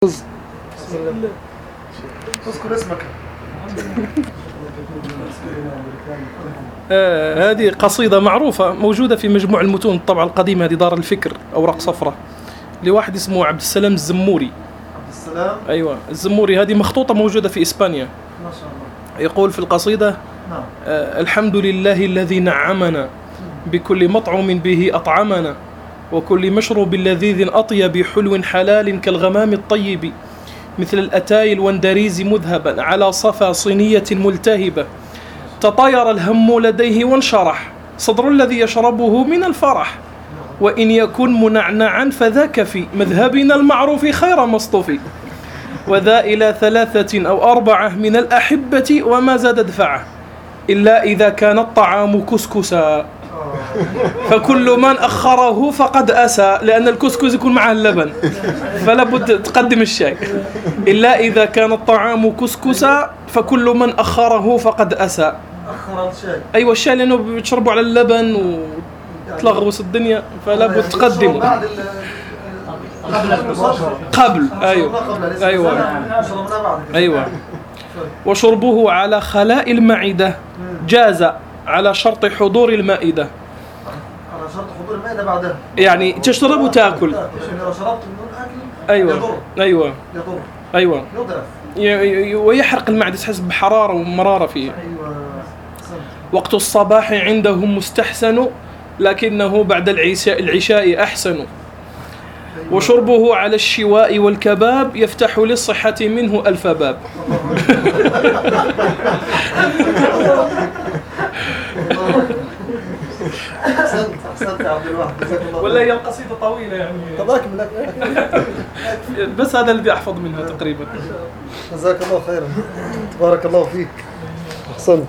بسم الله. اذكر اسمك. هذه قصيدة معروفة موجودة في مجموع المتون الطبعة القديمة، هذه دار الفكر أوراق صفرة لواحد اسمه عبد السلام الزموري. عبد السلام أيوة الزموري، هذه مخطوطة موجودة في إسبانيا. ما شاء الله. يقول في القصيدة: نعم. الحمد لله الذي نعمنا بكل مطعم به أطعمنا، وكل مشروب لذيذ أطيب، حلو حلال كالغمام الطيب، مثل الأتاي الوندريز مذهبا على صفا صينية ملتهبة، تطاير الهم لديه وانشرح صدر الذي يشربه من الفرح، وإن يكن منعنعا فذاك في مذهبنا المعروف خير مصطفي، وذا إلى 3 أو 4 من الأحبة وما زاد دفعه، إلا إذا كان الطعام كسكسا، فكل من أخره فقد أسى، لأن الكسكس يكون معه اللبن فلا بد تقدم الشاي. إلا إذا كان الطعام كسكسا فكل من أخره فقد أسى. أخر الشاي. أيوة الشاي لأنه بتشربوا على اللبن وتلغوص الدنيا، فلا بد تقدمه بعد قبل. أيوة وشربه على خلاء المعدة جاز على شرط حضور المائدة. على شرط حضور المائدة بعدها. يعني تشرب وتأكل. لو شربت من الأكل أيوة يضر. أيوة يضر. أيوة يضرف. ويحرق المعدة، تحس بحرارة ومرارة فيه. أيوة. وقت الصباح عندهم مستحسن، لكنه بعد العشاء أحسن. وشربه على الشواء والكباب يفتح للصحة منه 1000 باب. أحسنت يا عبد الواحد، جزاك الله. ولا هي القصيدة طويلة يعني، طب أكمل. بس هذا الذي أحفظ منها تقريبا. جزاك الله خيرا، بارك الله فيك، أحسنت.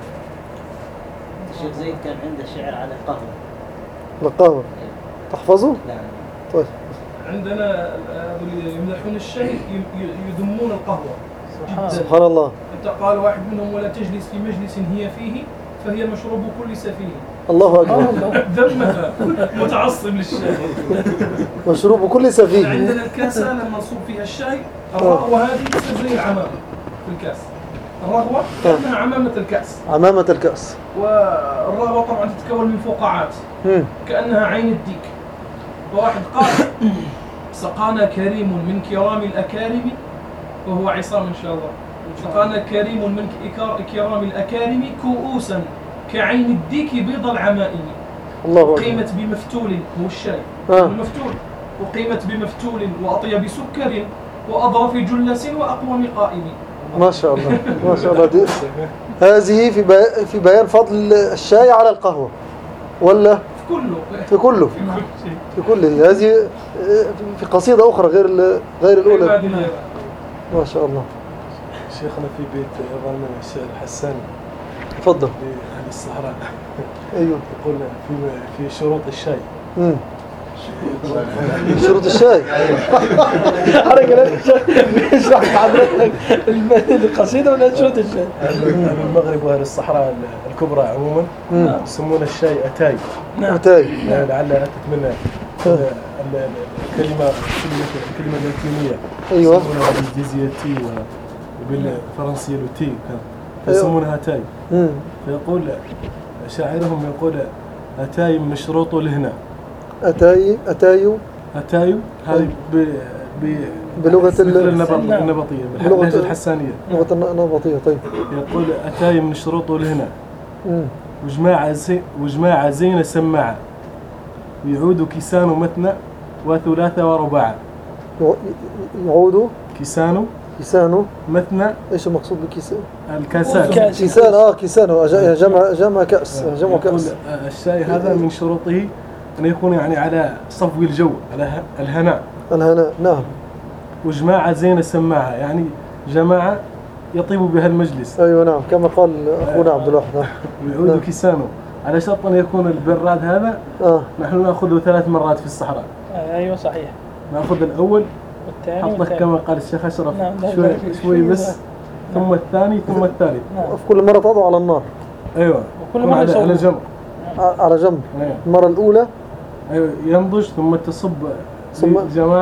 الشيخ زيد كان عنده شعر على القهوة. القهوة تحفظه؟ لا. طيب. عندنا يمدحون الشاي يذمون القهوة. سبحان الله. قال واحد منهم: ولا تجلس في مجلس هي فيه فهي مشروب كل سفيه. الله أكبر. ذمها متعصب للشاي. مشروب كل سفيه. عندنا الكاسة لما نصب فيها الشاي، الرغوة هذه تصير زي العمامة في الكاس. الرغوة كأنها عمامة الكأس. عمامة الكأس. والرغوة طبعا تتكون من فقاعات كأنها عين الديك. وواحد قال: سقانا كريم من كرام الأكارم، وهو عصام إن شاء الله. سقانا كريم من كرام الأكارم كؤوسا كعين الديك بيض العمائم. الله أكبر. قيمت بمفتول، هو الشاي المفتول، وقيمت بمفتول وأطيب سكر وأظرف جلس وأقوم قائم. ما شاء الله ما شاء الله. دي هذه في بيان فضل الشاي على القهوة ولا في كله في كله. هذه في قصيدة أخرى غير الأولى. ما شاء الله. شيخنا في بيت يظن الشعر حسان. تفضل. لأهل الصحراء. أيوه. يقول في شروط الشاي. شروط الشاي. اشرح حضرتك القصيدة ولا شروط الشاي؟ المغرب وأهل الصحراء الكبرى عموما يسمون الشاي أتاي. أتاي. لعل أتت منه الكلمة اللاتينية. أيوة. يسمونها بالإنجليزية تي وبالفرنسية لوتي، فيسمونها أتاي. فيقول شاعرهم يقول: أتاي مشروط لهنا. أتاي هذه بلغة النبطية، باللهجة الحسانية، لغة النبطية. طيب. يقول: أتاي من شروط لهنا وجماعة زين سماعة، يعود كيسان مثنى وثلاثة ورباعة. يعود كيسان مثنى. ايش المقصود بكيسان؟ الكاسات. كيسان جمع كأس. جمع كأس. الشاي هذا من شروطه أن يكون يعني على صفو الجو، على الهناء. نعم. وجماعة زين سماعة، يعني جماعة يطيب بها المجلس. أيوة نعم، كما قال أخونا عبد الواحد. ويعود كيسانه على شرط أن يكون البراد هذا نحن نأخذه 3 مرات في الصحراء. أيوة صحيح. نأخذ الأول حطه كما قال الشيخ أشرف، شوي بس، ثم الثاني ثم الثالث. في كل مرة تضع على النار. أيوة. وكل مرة على جنب. على جنب. أيوة. المرة الأولى أيوة ينضج، ثم تصب جماعة،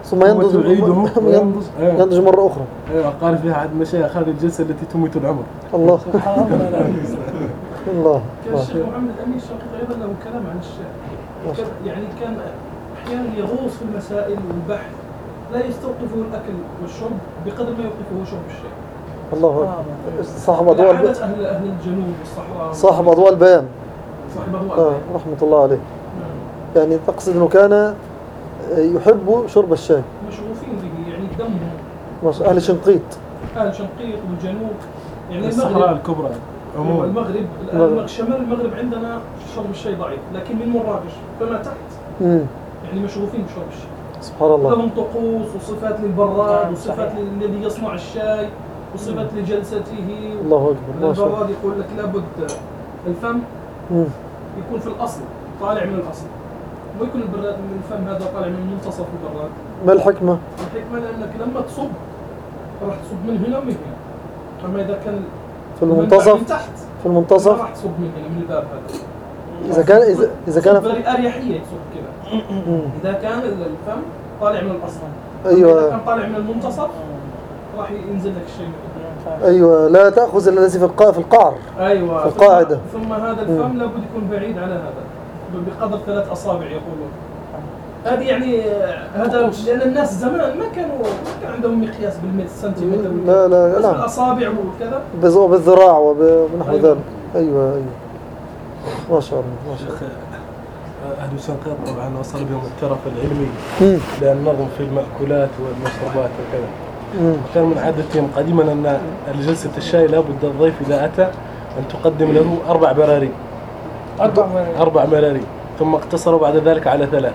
ثم ينضج ينضج مرة أخرى. ايوه قال فيها عند مشايخ هذه الجلسة التي تميت العمر. الله سبحان الله. الله. كان الشيخ محمد الأمين الشنقيطي أيضا له كلام عن الشاي. يعني كان أحيانا يغوص في المسائل والبحث، لا يستوقفه الأكل والشرب بقدر ما يوقفه شرب الشاي. الله صاحب أضواء أهل الجنوب والصحراء. صاحب أضواء البيان. صاحب أضواء البيان. رحمة الله عليه. يعني تقصد أنه كان يحب شرب الشاي. مشغوفين به يعني دمهم. أهل شنقيط. أهل شنقيط والجنوب. يعني الصحراء الكبرى. عموما المغرب الآن شمال المغرب عندنا شرب الشاي ضعيف، لكن من مراكش فما تحت يعني مشغوفين بشرب الشاي. سبحان الله. لهم طقوس وصفات للبراد وصفات للذي يصنع الشاي وصفات لجلسته. الله أكبر. البراد يقول لك لابد الفم يكون في الأصل طالع من الأصل، ويكون البراد من الفم هذا طالع من منتصف البراد. ما الحكمة؟ الحكمة لأنك لما تصب راح تصب من هنا ومن هنا، أما إذا كان في المنتصف من تحت في المنتصف راح تصب من هنا من الباب هذا. إذا كان أريحية تصب كذا. إذا كان الفم طالع من الأصل. أيوة. إذا كان طالع من المنتصف راح ينزل لك الشيء من. أيوة لا تأخذ الذي في القعر. أيوة. في القاعدة. ثم هذا الفم لابد يكون بعيد على هذا بقدر 3 أصابع يقولون. هذه يعني هذا لأن الناس زمان ما كان عندهم مقياس بالسنتيمتر. لا بس بالأصابع وكذا. بالذراع ونحو ذلك. أيوة. ما شاء الله ما شاء الله. أهل الشنقيط طبعا وصل بهم الترف العلمي لأن نظم في المأكولات والمشروبات وكذا. كان من عادتهم قديما أن لجلسة الشاي لابد الضيف إذا أتى أن تقدم له 4 براري. 4 براري ثم اقتصروا بعد ذلك على 3.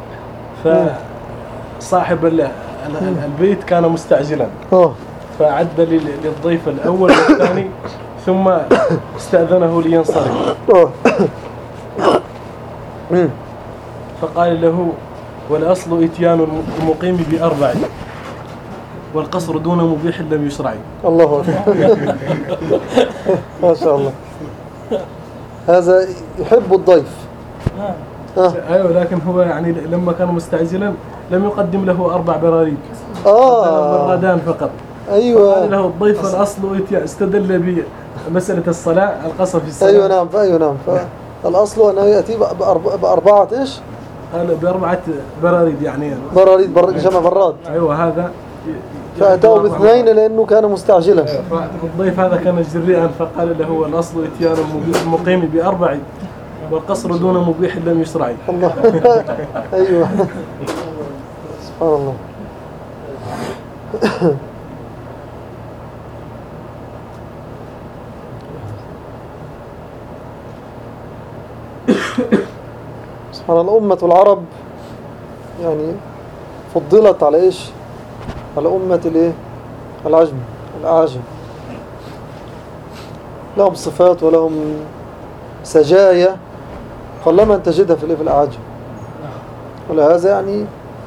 فصاحب البيت كان مستعجلا فأعد للضيف الأول والثاني ثم استأذنه لينصرف. فقال له والأصل إتيان المقيم ب4 والقصر دون مبيح لم يشرع. الله أكبر. ما شاء الله. هذا يحب الضيف. أيوة لكن هو يعني لما كان مستعجلا لم يقدم له 4 براريد. بردان فقط. أيوة. قال له الضيف الأصل إتيان استدل بمسألة الصلاة القصر في الصلاة. أيوة نعم. فالأصل أنه يأتي ب4 إيش؟ قال ب4 براريد يعني. براريد جمع براد. أيوة هذا. فأتاه ب2 لأنه كان مستعجلا. الضيف هذا كان جريئا فقال له الأصل إتيان المقيم ب4 والقصر دون مبيح لم يشرع. الله. أيوة. سبحان الله. سبحان الله. أمة العرب يعني فضلت على إيش؟ على أمة الأعاجم. لهم صفات ولهم سجايا قلما تجدها في الأعاجم. ولهذا يعني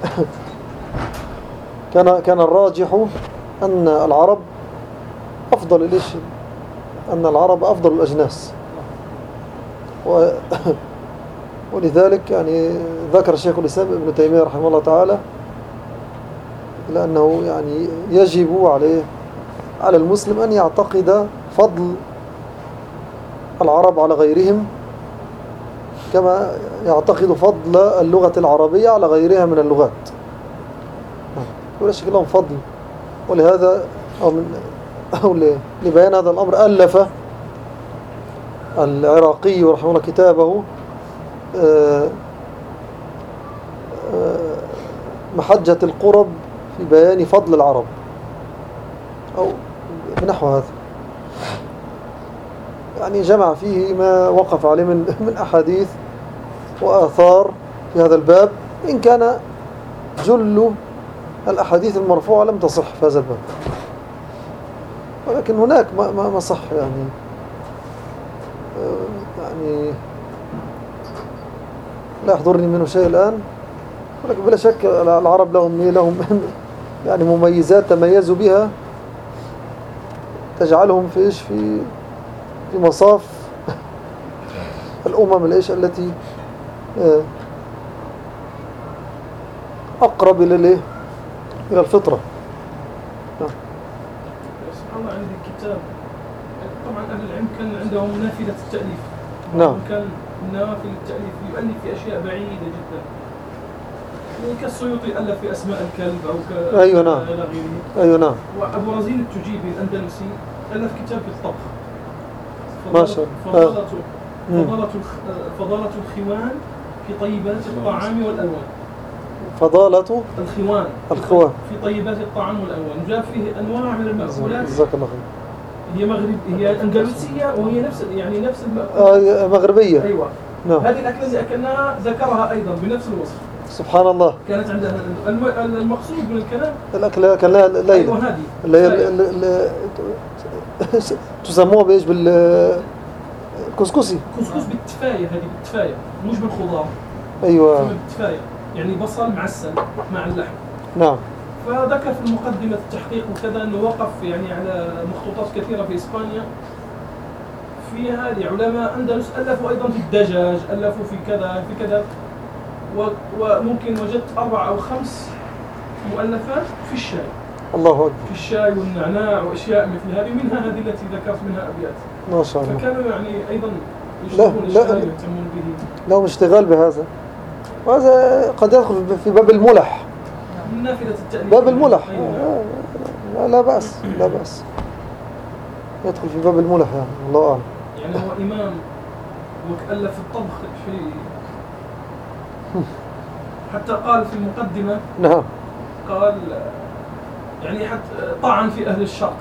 كان الراجح أن العرب أفضل الأجناس. ولذلك يعني ذكر شيخ الإسلام ابن تيمية رحمه الله تعالى لأنه يعني يجب على المسلم أن يعتقد فضل العرب على غيرهم كما يعتقد فضل اللغة العربية على غيرها من اللغات. ولا شك لهم فضل. ولهذا أو لبيان هذا الأمر ألف العراقي رحمه الله كتابه محجة القرب في بيان فضل العرب أو بنحو هذا. يعني جمع فيه ما وقف عليه من أحاديث وآثار في هذا الباب، إن كان جل الأحاديث المرفوعة لم تصح في هذا الباب، ولكن هناك ما صح يعني لا يحضرني منه شيء الآن. ولكن بلا شك العرب لهم يعني مميزات تميزوا بها تجعلهم في مصاف الأمم التي أقرب إلى الفطرة. سبحان الله، عندي كتاب طبعا أهل العلم كان عندهم نافذة التأليف. نعم. كان نافذة التأليف يؤلف في أشياء بعيدة جدا، كالسيوطي ألف في أسماء الكلب أو أيوة نعم. إلى غيره. أيوة نعم. وأبو رزين التجيبي الأندلسي ألف كتاب في الطبخ. ما شاء الله. فضالة الخوان في طيبات الطعام والألوان. فضالة الخوان في طيبات الطعام والألوان، جاء فيه أنواع من المأكولات. جزاك الله خير. هي أندلسية وهي نفس المأكولات. مغربية. أيوة. نعم. هذه الأكلة اللي أكلناها ذكرها أيضا بنفس الوصف. سبحان الله. كانت عندها المقصود من الكلام الأكلة كان لها ليلة. أيوة هذه اللي تسموها بإيش؟ بالكسكسي. كسكس بالتفاية، هذه بالتفاية مش بالخضار. أيوة. بالتفاية يعني بصل معسل مع اللحم. نعم. فذكر في المقدمة التحقيق وكذا أنه وقف يعني على مخطوطات كثيرة في إسبانيا في هذه. علماء أندلس ألفوا أيضا في الدجاج، ألفوا في كذا في كذا، وممكن وجدت 4 أو 5 مؤلفات في الشاي. الله أكبر. في الشاي والنعناع وأشياء مثل هذه، منها هذه التي ذكرت منها أبيات. ما شاء الله. فكانوا يعني أيضا يشتغلون الشاي ويهتمون به. لهم اشتغال بهذا، وهذا قد يدخل في باب الملح. من نافذة التأليف. باب الملح. أيوة. لا بأس، لا بأس. يدخل في باب الملح يعني، الله أعلم. يعني هو إمام وألف في الطبخ في حتى قال في المقدمة. نعم. قال يعني حتى طعن في أهل الشرق.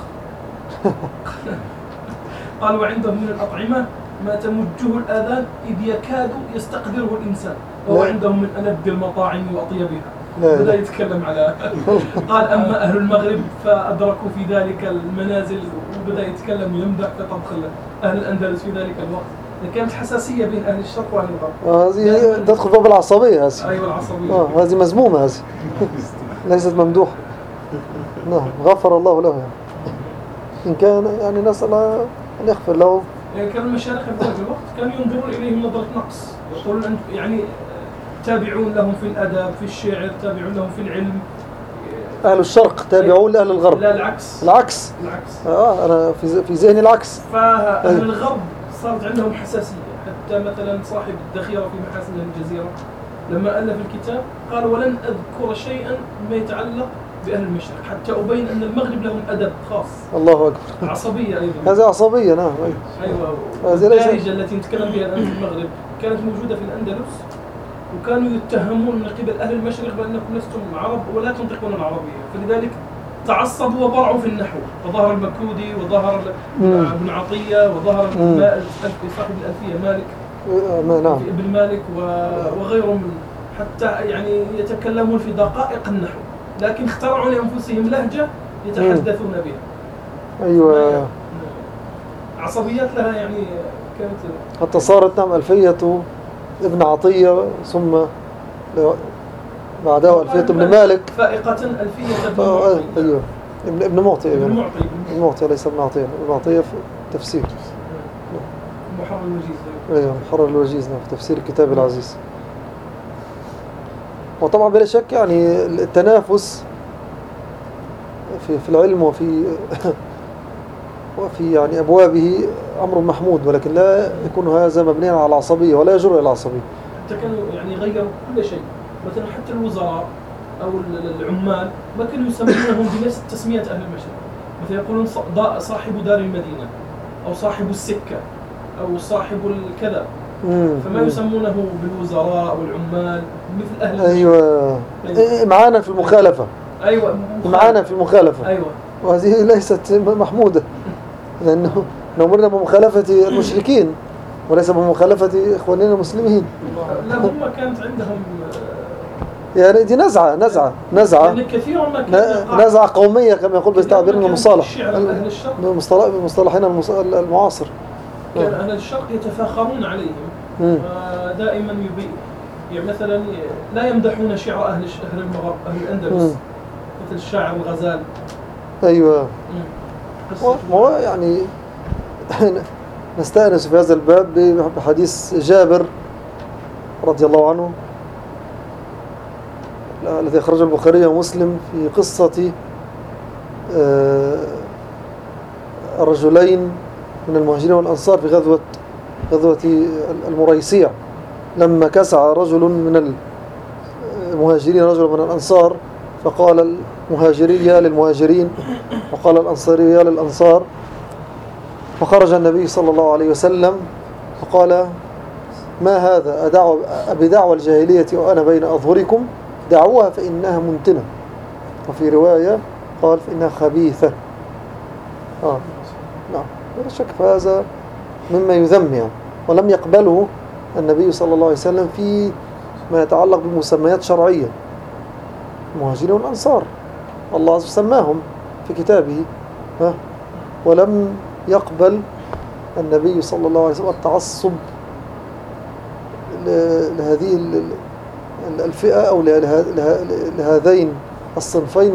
قال وعندهم من الأطعمة ما تمجه الآذان إذ يكاد يستقدره الإنسان، وهو عندهم من ألذ المطاعم وأطيبها. بدأ يتكلم على قال أما أهل المغرب فأدركوا في ذلك المنازل، وبدأ يتكلم ويمدح في طبخ أهل الأندلس في ذلك الوقت. كانت حساسية بين أهل الشرق وأهل الغرب. هذه تدخل باب العصبية هذه. أيوة العصبية. هذه مذمومة، هذه ليست ممدوحة. نعم، غفر الله له يعني. إن كان يعني نسأل أن يغفر له. يعني كان المشايخ في ذلك الوقت كانوا ينظرون إليهم نظرة نقص، يقولون أنت يعني تابعون لهم في الأدب، في الشعر، تابعون لهم في العلم. أهل الشرق تابعون لأهل الغرب. لا العكس. العكس. أنا في ذهني العكس. فأهل الغرب صارت عندهم حساسية. حتى مثلا صاحب الذخيرة في محاسن الجزيرة لما ألف الكتاب قال ولن أذكر شيئا ما يتعلق بأهل المشرق حتى أبين أن المغرب لهم أدب خاص. الله أكبر. عصبية أيضا. هذه عصبية. نعم. أيوة. الدارجة التي نتكلم بها الآن في المغرب كانت موجودة في الأندلس، وكانوا يتهمون من قبل أهل المشرق بأنكم لستم عرب ولا تنطقون العربية، فلذلك تعصبوا وضرعوا في النحو، فظهر المكودي وظهر ابن عطية وظهر صاحب الألفية مالك. نعم. ابن مالك وغيرهم، حتى يعني يتكلمون في دقائق النحو، لكن اخترعوا لأنفسهم لهجة يتحدثون بها. أيوة. عصبيات لها يعني كانت حتى صارت نعم ألفية ابن عطية، ثم بعده ألفية ابن مالك، فائقة ألفية ابن معطي. أيوة. ابن معطي. ابن معطي ليس ابن عطية. ابن عطية في تفسير محرر الوجيز. أيوة، محرر الوجيز في تفسير الكتاب العزيز. وطبعا بلا شك يعني التنافس في العلم وفي يعني أبوابه أمر محمود، ولكن لا يكون هذا مبنيا على العصبية ولا يجر إلى العصبية. حتى كانوا يعني غيروا كل شيء، مثلا حتى الوزراء أو العمال ما كانوا يسمونهم بنفس تسمية أهل المشرق، مثلا يقولون صاحب دار المدينة أو صاحب السكة أو صاحب الكذا، فما يسمونه بالوزراء والعمال مثل أهل المشرق. أيوة. معانا في المخالفة. أيوة. معانا في المخالفة. أيوة. وهذه ليست محمودة، لأنه نأمرنا بمخالفة المشركين وليس بمخالفة إخواننا المسلمين. لا هم كانت عندهم يعني دي نزعة يعني كثير ما نزعة قومية كما يقول بتعبيرنا المصطلح بمصطلحنا المعاصر. كان أهل الشرق يتفاخرون عليهم دائما يعني مثلا لا يمدحون شعر أهل المغرب أهل الأندلس مثل الشاعر الغزال. أيوة. يعني نستأنس في هذا الباب بحديث جابر رضي الله عنه الذي أخرجه البخاري ومسلم في قصة الرجلين من المهاجرين والأنصار في غزوة المريسيع، لما كسع رجل من المهاجرين رجل من الأنصار، فقال المهاجري يا للمهاجرين وقال الأنصاري يا للأنصار، فخرج النبي صلى الله عليه وسلم فقال ما هذا أبدعوى الجاهلية وأنا بين أظهركم؟ دعوها فإنها منتنة، وفي رواية قال فإنها خبيثة. نعم، لا شك فهذا مما يذم يعني، ولم يقبله النبي صلى الله عليه وسلم في ما يتعلق بمسميات شرعية المهاجرين والأنصار، الله عز وجل سماهم في كتابه، ولم يقبل النبي صلى الله عليه وسلم التعصب لهذه الفئة أو لهذين الصنفين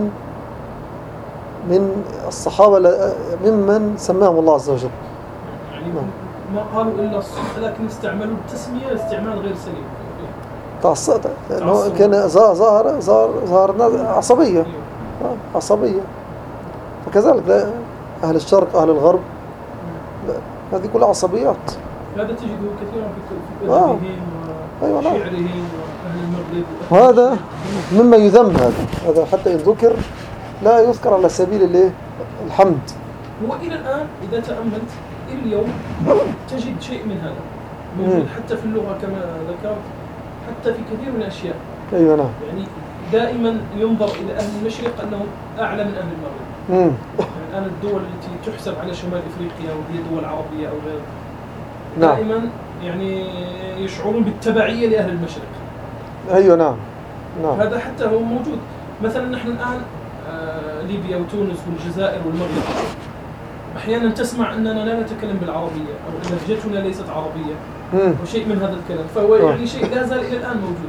من الصحابة ممن سماهم الله عز وجل. يعني ما قالوا إلا الصدق، لكن استعملوا التسمية استعمال غير سليم. تعصب كان ظهر عصبية، عصبية. فكذلك أهل الشرق أهل الغرب، هذه كلها عصبيات. هذا تجده كثيرا في أدبهم وشعرهم وأهل المغرب، وهذا مما يذم. هذا حتى إن ذكر لا يذكر على سبيل الحمد. هو إلى الآن إذا تأملت اليوم تجد شيء من هذا موجود حتى في اللغة كما ذكرت، حتى في كثير من الأشياء. أيوة نعم. يعني دائما ينظر إلى أهل المشرق أنهم أعلى من أهل المغرب. يعني الآن الدول التي تحسب على شمال إفريقيا وهي دول عربية أو غير، دائما يعني يشعرون بالتبعية لأهل المشرق. أيوة نعم. هذا حتى هو موجود. مثلا نحن الآن ليبيا وتونس والجزائر والمغرب أحيانا تسمع أننا لا نتكلم بالعربية أو أن لهجتنا ليست عربية أو شيء من هذا الكلام، فهو يعني شيء لا زال إلى الآن موجود.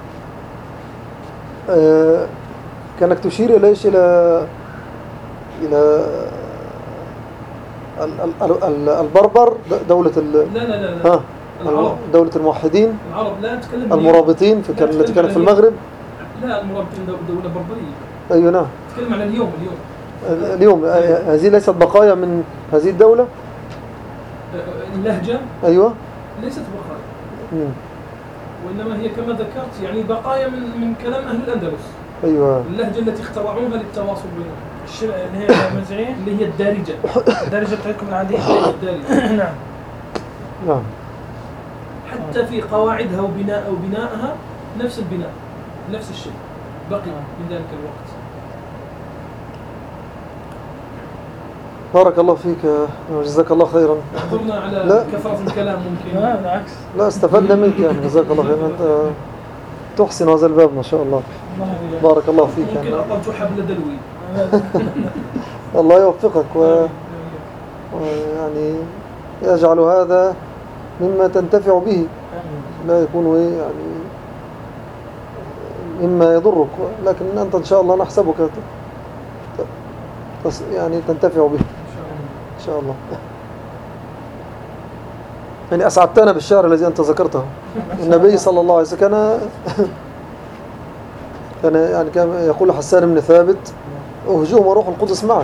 كانك تشير إليش إلى البربر دولة لا العرب. دولة الموحدين، العرب لا نتكلم المرابطين التي كانت في المغرب. لا، المرابطين دولة بربرية. أيوة نعم. نتكلم عن اليوم. هذه ليست بقايا من هذه الدولة. اللهجة أيوة ليست بقايا، وإنما هي كما ذكرت يعني بقايا من كلام أهل الأندلس. أيوة. اللهجة التي اخترعوها للتواصل بينهم، اللي هي المزعين، اللي هي الدارجة. الدارجة بتاعتكم العادية. الدارجة. نعم. حتى في قواعدها وبنائها نفس البناء، نفس الشيء بقي من ذلك الوقت. بارك الله فيك وجزاك الله خيرا. احضرنا على كثرة الكلام ممكن. لا بالعكس. لا، استفدنا منك يعني، جزاك الله خيرا. أنت تحسن هذا الباب ما شاء الله. بارك الله فيك. ممكن أطلت حبل دلوي. الله يوفقك ويعني يجعل هذا مما تنتفع به، لا يكون يعني مما يضرك، لكن أنت إن شاء الله نحسبك يعني تنتفع به إن شاء الله. يعني أسعدتنا بالشعر الذي أنت ذكرته. النبي صلى الله عليه وسلم كان يقول حسان بن ثابت أهجوم وروح القدس معك،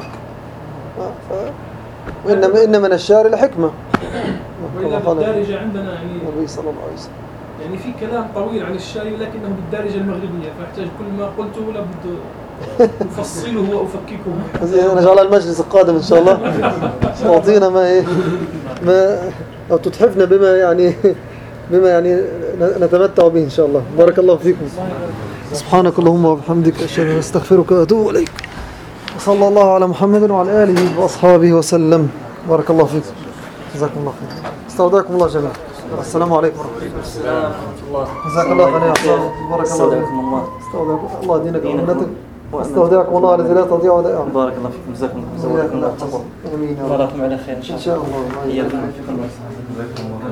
وإن من الشعر لحكمة. وإذا بالدارجة عندنا يعني النبي صلى الله عليه وسلم يعني في كلام طويل عن الشعر لكنه بالدارجة المغربية، فاحتاج كل ما قلته لابد أفصله وأفككه. نجعل المجلس القادم إن شاء الله تعطينا ما أو تتحفنا بما يعني نتمتع به إن شاء الله. بارك الله فيكم. سبحانك اللهم وبحمدك، أشهد أن أستغفرك وأتوب إليك. وصلى الله على محمد وعلى آله وأصحابه وسلم. بارك الله فيكم، جزاكم الله خير. استودعكم الله جميعا. السلام عليكم السلام ورحمة الله. جزاك الله خير يا أخوان. بارك الله فيكم. استودعكم الله دينك وأمنتك. استودعكم الله الذي لا تضيع ودائعه. بارك الله فيكم. جزاكم الله خير. آمين. باركم على خير إن شاء الله. إن شاء الله. إياكم.